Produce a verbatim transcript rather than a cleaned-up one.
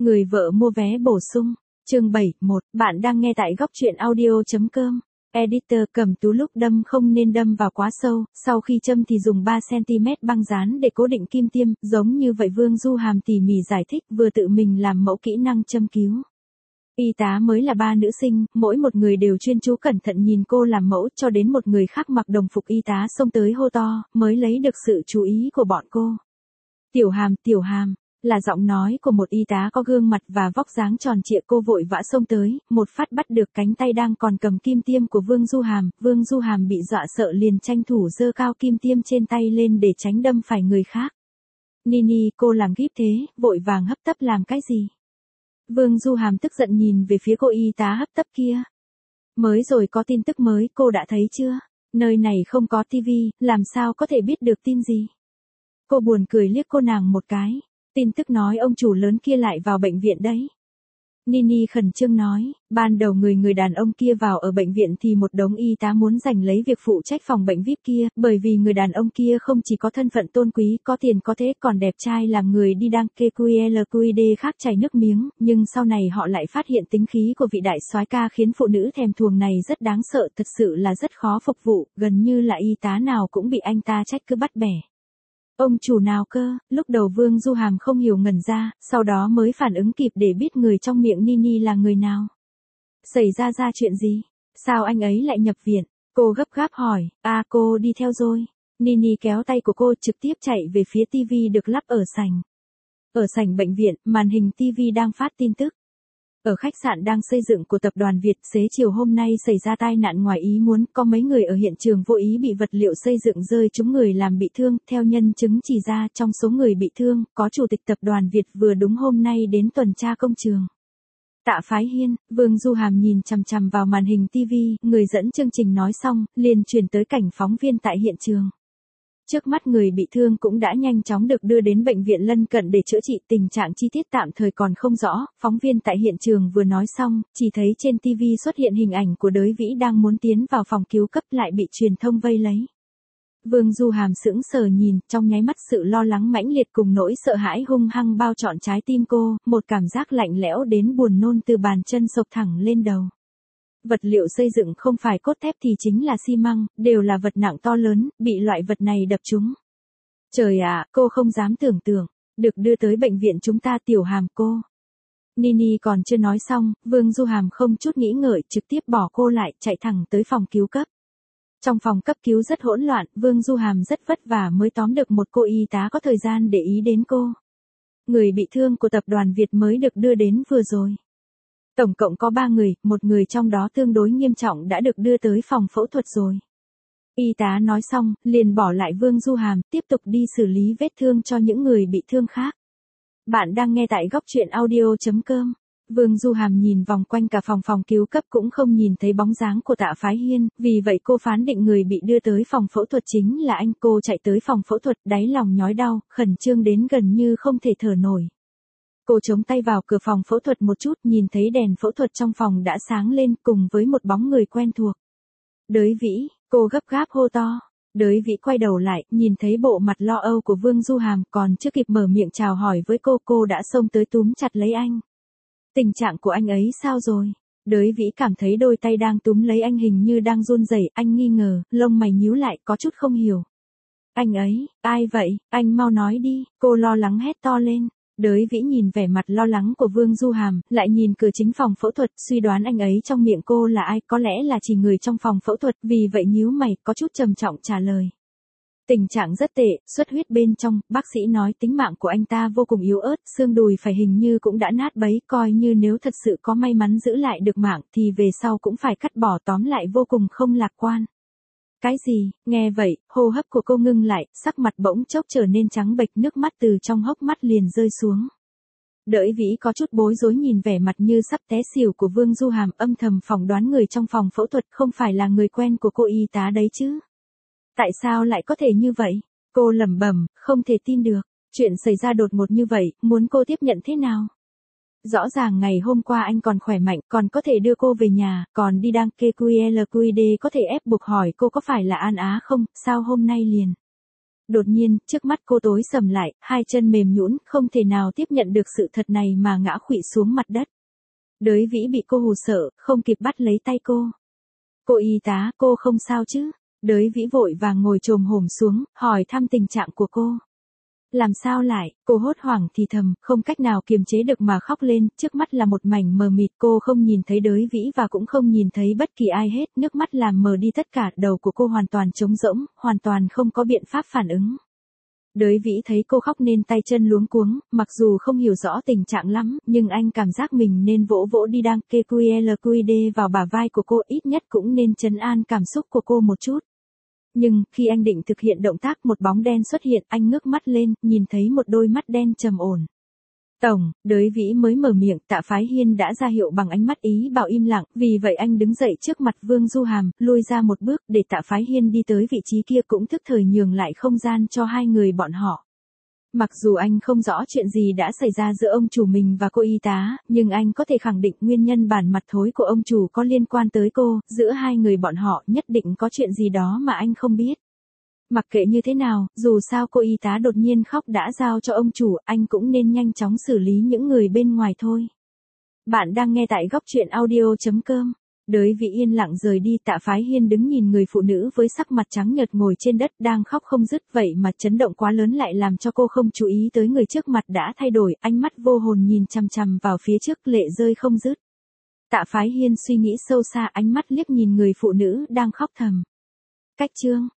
Người vợ mua vé bổ sung. Chương bảy, một, bạn đang nghe tại góc truyện audio.com. Editor Cầm Tú lúc đâm không nên đâm vào quá sâu, sau khi châm thì dùng ba xăng-ti-mét băng dán để cố định kim tiêm, giống như vậy Vương Du Hàm tỉ mỉ giải thích vừa tự mình làm mẫu kỹ năng châm cứu. Y tá mới là ba nữ sinh, mỗi một người đều chuyên chú cẩn thận nhìn cô làm mẫu cho đến một người khác mặc đồng phục y tá xông tới hô to, mới lấy được sự chú ý của bọn cô. Tiểu Hàm, Tiểu Hàm. Là giọng nói của một y tá có gương mặt và vóc dáng tròn trịa, cô vội vã xông tới, một phát bắt được cánh tay đang còn cầm kim tiêm của Vương Du Hàm, Vương Du Hàm bị dọa sợ liền tranh thủ giơ cao kim tiêm trên tay lên để tránh đâm phải người khác. Nini, cô làm kíp thế, vội vàng hấp tấp làm cái gì? Vương Du Hàm tức giận nhìn về phía cô y tá hấp tấp kia. Mới rồi có tin tức mới, cô đã thấy chưa? Nơi này không có tivi, làm sao có thể biết được tin gì? Cô buồn cười liếc cô nàng một cái. Tin tức nói ông chủ lớn kia lại vào bệnh viện đấy. Nini khẩn trương nói, ban đầu người người đàn ông kia vào ở bệnh viện thì một đống y tá muốn giành lấy việc phụ trách phòng bệnh vi ai pi kia, bởi vì người đàn ông kia không chỉ có thân phận tôn quý, có tiền có thế còn đẹp trai làm người đi đăng kê quy lờ quy đê khác chảy nước miếng, nhưng sau này họ lại phát hiện tính khí của vị đại soái ca khiến phụ nữ thèm thuồng này rất đáng sợ, thật sự là rất khó phục vụ, gần như là y tá nào cũng bị anh ta trách cứ bắt bẻ. Ông chủ nào cơ? Lúc đầu Vương Du Hàm không hiểu ngẩn ra, sau đó mới phản ứng kịp để biết người trong miệng Nini là người nào. Xảy ra ra chuyện gì? Sao anh ấy lại nhập viện? Cô gấp gáp hỏi, à cô đi theo rồi. Nini kéo tay của cô trực tiếp chạy về phía tivi được lắp ở sảnh. Ở sảnh bệnh viện, màn hình tivi đang phát tin tức. Ở khách sạn đang xây dựng của tập đoàn Việt, xế chiều hôm nay xảy ra tai nạn ngoài ý muốn, có mấy người ở hiện trường vô ý bị vật liệu xây dựng rơi trúng người làm bị thương, theo nhân chứng chỉ ra trong số người bị thương, có chủ tịch tập đoàn Việt vừa đúng hôm nay đến tuần tra công trường. Tạ Phái Hiên, Vương Du Hàm nhìn chằm chằm vào màn hình tivi, người dẫn chương trình nói xong, liền chuyển tới cảnh phóng viên tại hiện trường. Trước mắt người bị thương cũng đã nhanh chóng được đưa đến bệnh viện lân cận để chữa trị, tình trạng chi tiết tạm thời còn không rõ, phóng viên tại hiện trường vừa nói xong, chỉ thấy trên tivi xuất hiện hình ảnh của Đới Vĩ đang muốn tiến vào phòng cứu cấp lại bị truyền thông vây lấy. Vương Du Hàm sững sờ nhìn, trong nháy mắt sự lo lắng mãnh liệt cùng nỗi sợ hãi hung hăng bao trọn trái tim cô, một cảm giác lạnh lẽo đến buồn nôn từ bàn chân xộc thẳng lên đầu. Vật liệu xây dựng không phải cốt thép thì chính là xi măng, đều là vật nặng to lớn, bị loại vật này đập trúng. Trời ạ, cô không dám tưởng tượng, được đưa tới bệnh viện chúng ta. Tiểu Hàm cô. Nini còn chưa nói xong, Vương Du Hàm không chút nghĩ ngợi trực tiếp bỏ cô lại, chạy thẳng tới phòng cứu cấp. Trong phòng cấp cứu rất hỗn loạn, Vương Du Hàm rất vất vả mới tóm được một cô y tá có thời gian để ý đến cô. Người bị thương của tập đoàn Việt mới được đưa đến vừa rồi. Tổng cộng có ba người, một người trong đó tương đối nghiêm trọng đã được đưa tới phòng phẫu thuật rồi. Y tá nói xong, liền bỏ lại Vương Du Hàm, tiếp tục đi xử lý vết thương cho những người bị thương khác. Bạn đang nghe tại góc truyện audio.com. Vương Du Hàm nhìn vòng quanh cả phòng phòng cứu cấp cũng không nhìn thấy bóng dáng của Tạ Phái Hiên, vì vậy cô phán định người bị đưa tới phòng phẫu thuật chính là anh. Cô chạy tới phòng phẫu thuật, đáy lòng nhói đau, khẩn trương đến gần như không thể thở nổi. Cô chống tay vào cửa phòng phẫu thuật một chút, nhìn thấy đèn phẫu thuật trong phòng đã sáng lên cùng với một bóng người quen thuộc. Đới Vĩ, cô gấp gáp hô to. Đới Vĩ quay đầu lại, nhìn thấy bộ mặt lo âu của Vương Du Hàm, còn chưa kịp mở miệng chào hỏi với cô, cô đã xông tới túm chặt lấy anh. Tình trạng của anh ấy sao rồi? Đới Vĩ cảm thấy đôi tay đang túm lấy anh hình như đang run rẩy, anh nghi ngờ, lông mày nhíu lại, có chút không hiểu. Anh ấy, ai vậy? Anh mau nói đi, cô lo lắng hét to lên. Đới Vĩ nhìn vẻ mặt lo lắng của Vương Du Hàm, lại nhìn cửa chính phòng phẫu thuật, suy đoán anh ấy trong miệng cô là ai, có lẽ là chỉ người trong phòng phẫu thuật, vì vậy nhíu mày, có chút trầm trọng trả lời. Tình trạng rất tệ, xuất huyết bên trong, bác sĩ nói tính mạng của anh ta vô cùng yếu ớt, xương đùi phải hình như cũng đã nát bấy, coi như nếu thật sự có may mắn giữ lại được mạng thì về sau cũng phải cắt bỏ, tóm lại vô cùng không lạc quan. Cái gì? Nghe vậy, hô hấp của cô ngưng lại, sắc mặt bỗng chốc trở nên trắng bệch, nước mắt từ trong hốc mắt liền rơi xuống. Đới Vĩ có chút bối rối nhìn vẻ mặt như sắp té xỉu của Vương Du Hàm, âm thầm phỏng đoán người trong phòng phẫu thuật không phải là người quen của cô y tá đấy chứ. Tại sao lại có thể như vậy? Cô lẩm bẩm, không thể tin được. Chuyện xảy ra đột ngột như vậy, muốn cô tiếp nhận thế nào? Rõ ràng ngày hôm qua anh còn khỏe mạnh, còn có thể đưa cô về nhà, còn đi đăng kê quy lờ quy đê có thể ép buộc hỏi cô có phải là An Á không, sao hôm nay liền? Đột nhiên, trước mắt cô tối sầm lại, hai chân mềm nhũn, không thể nào tiếp nhận được sự thật này mà ngã khuỵu xuống mặt đất. Đới Vĩ bị cô hù sợ, không kịp bắt lấy tay cô. Cô y tá, cô không sao chứ? Đới Vĩ vội vàng ngồi chồm hổm xuống, hỏi thăm tình trạng của cô. Làm sao lại, cô hốt hoảng thì thầm, không cách nào kiềm chế được mà khóc lên, trước mắt là một mảnh mờ mịt, cô không nhìn thấy Đới Vĩ và cũng không nhìn thấy bất kỳ ai hết, nước mắt làm mờ đi tất cả, đầu của cô hoàn toàn trống rỗng, hoàn toàn không có biện pháp phản ứng. Đới Vĩ thấy cô khóc nên tay chân luống cuống, mặc dù không hiểu rõ tình trạng lắm, nhưng anh cảm giác mình nên vỗ vỗ đi đang kê quy lờ quy đê vào bả vai của cô, ít nhất cũng nên trấn an cảm xúc của cô một chút. Nhưng, khi anh định thực hiện động tác một bóng đen xuất hiện, anh ngước mắt lên, nhìn thấy một đôi mắt đen trầm ổn. Tổng, Đới Vĩ mới mở miệng, Tạ Phái Hiên đã ra hiệu bằng ánh mắt ý bảo im lặng, vì vậy anh đứng dậy trước mặt Vương Du Hàm, lui ra một bước để Tạ Phái Hiên đi tới vị trí kia cũng thức thời nhường lại không gian cho hai người bọn họ. Mặc dù anh không rõ chuyện gì đã xảy ra giữa ông chủ mình và cô y tá, nhưng anh có thể khẳng định nguyên nhân bản mặt thối của ông chủ có liên quan tới cô, giữa hai người bọn họ nhất định có chuyện gì đó mà anh không biết. Mặc kệ như thế nào, dù sao cô y tá đột nhiên khóc đã giao cho ông chủ, anh cũng nên nhanh chóng xử lý những người bên ngoài thôi. Bạn đang nghe tại góc truyện audio chấm com. Đới Vĩ yên lặng rời đi, Tạ Phái Hiên đứng nhìn người phụ nữ với sắc mặt trắng nhợt ngồi trên đất đang khóc không dứt, vậy mà chấn động quá lớn lại làm cho cô không chú ý tới người trước mặt đã thay đổi, ánh mắt vô hồn nhìn chằm chằm vào phía trước, lệ rơi không dứt. Tạ Phái Hiên suy nghĩ sâu xa, ánh mắt liếc nhìn người phụ nữ đang khóc thầm. Cách chương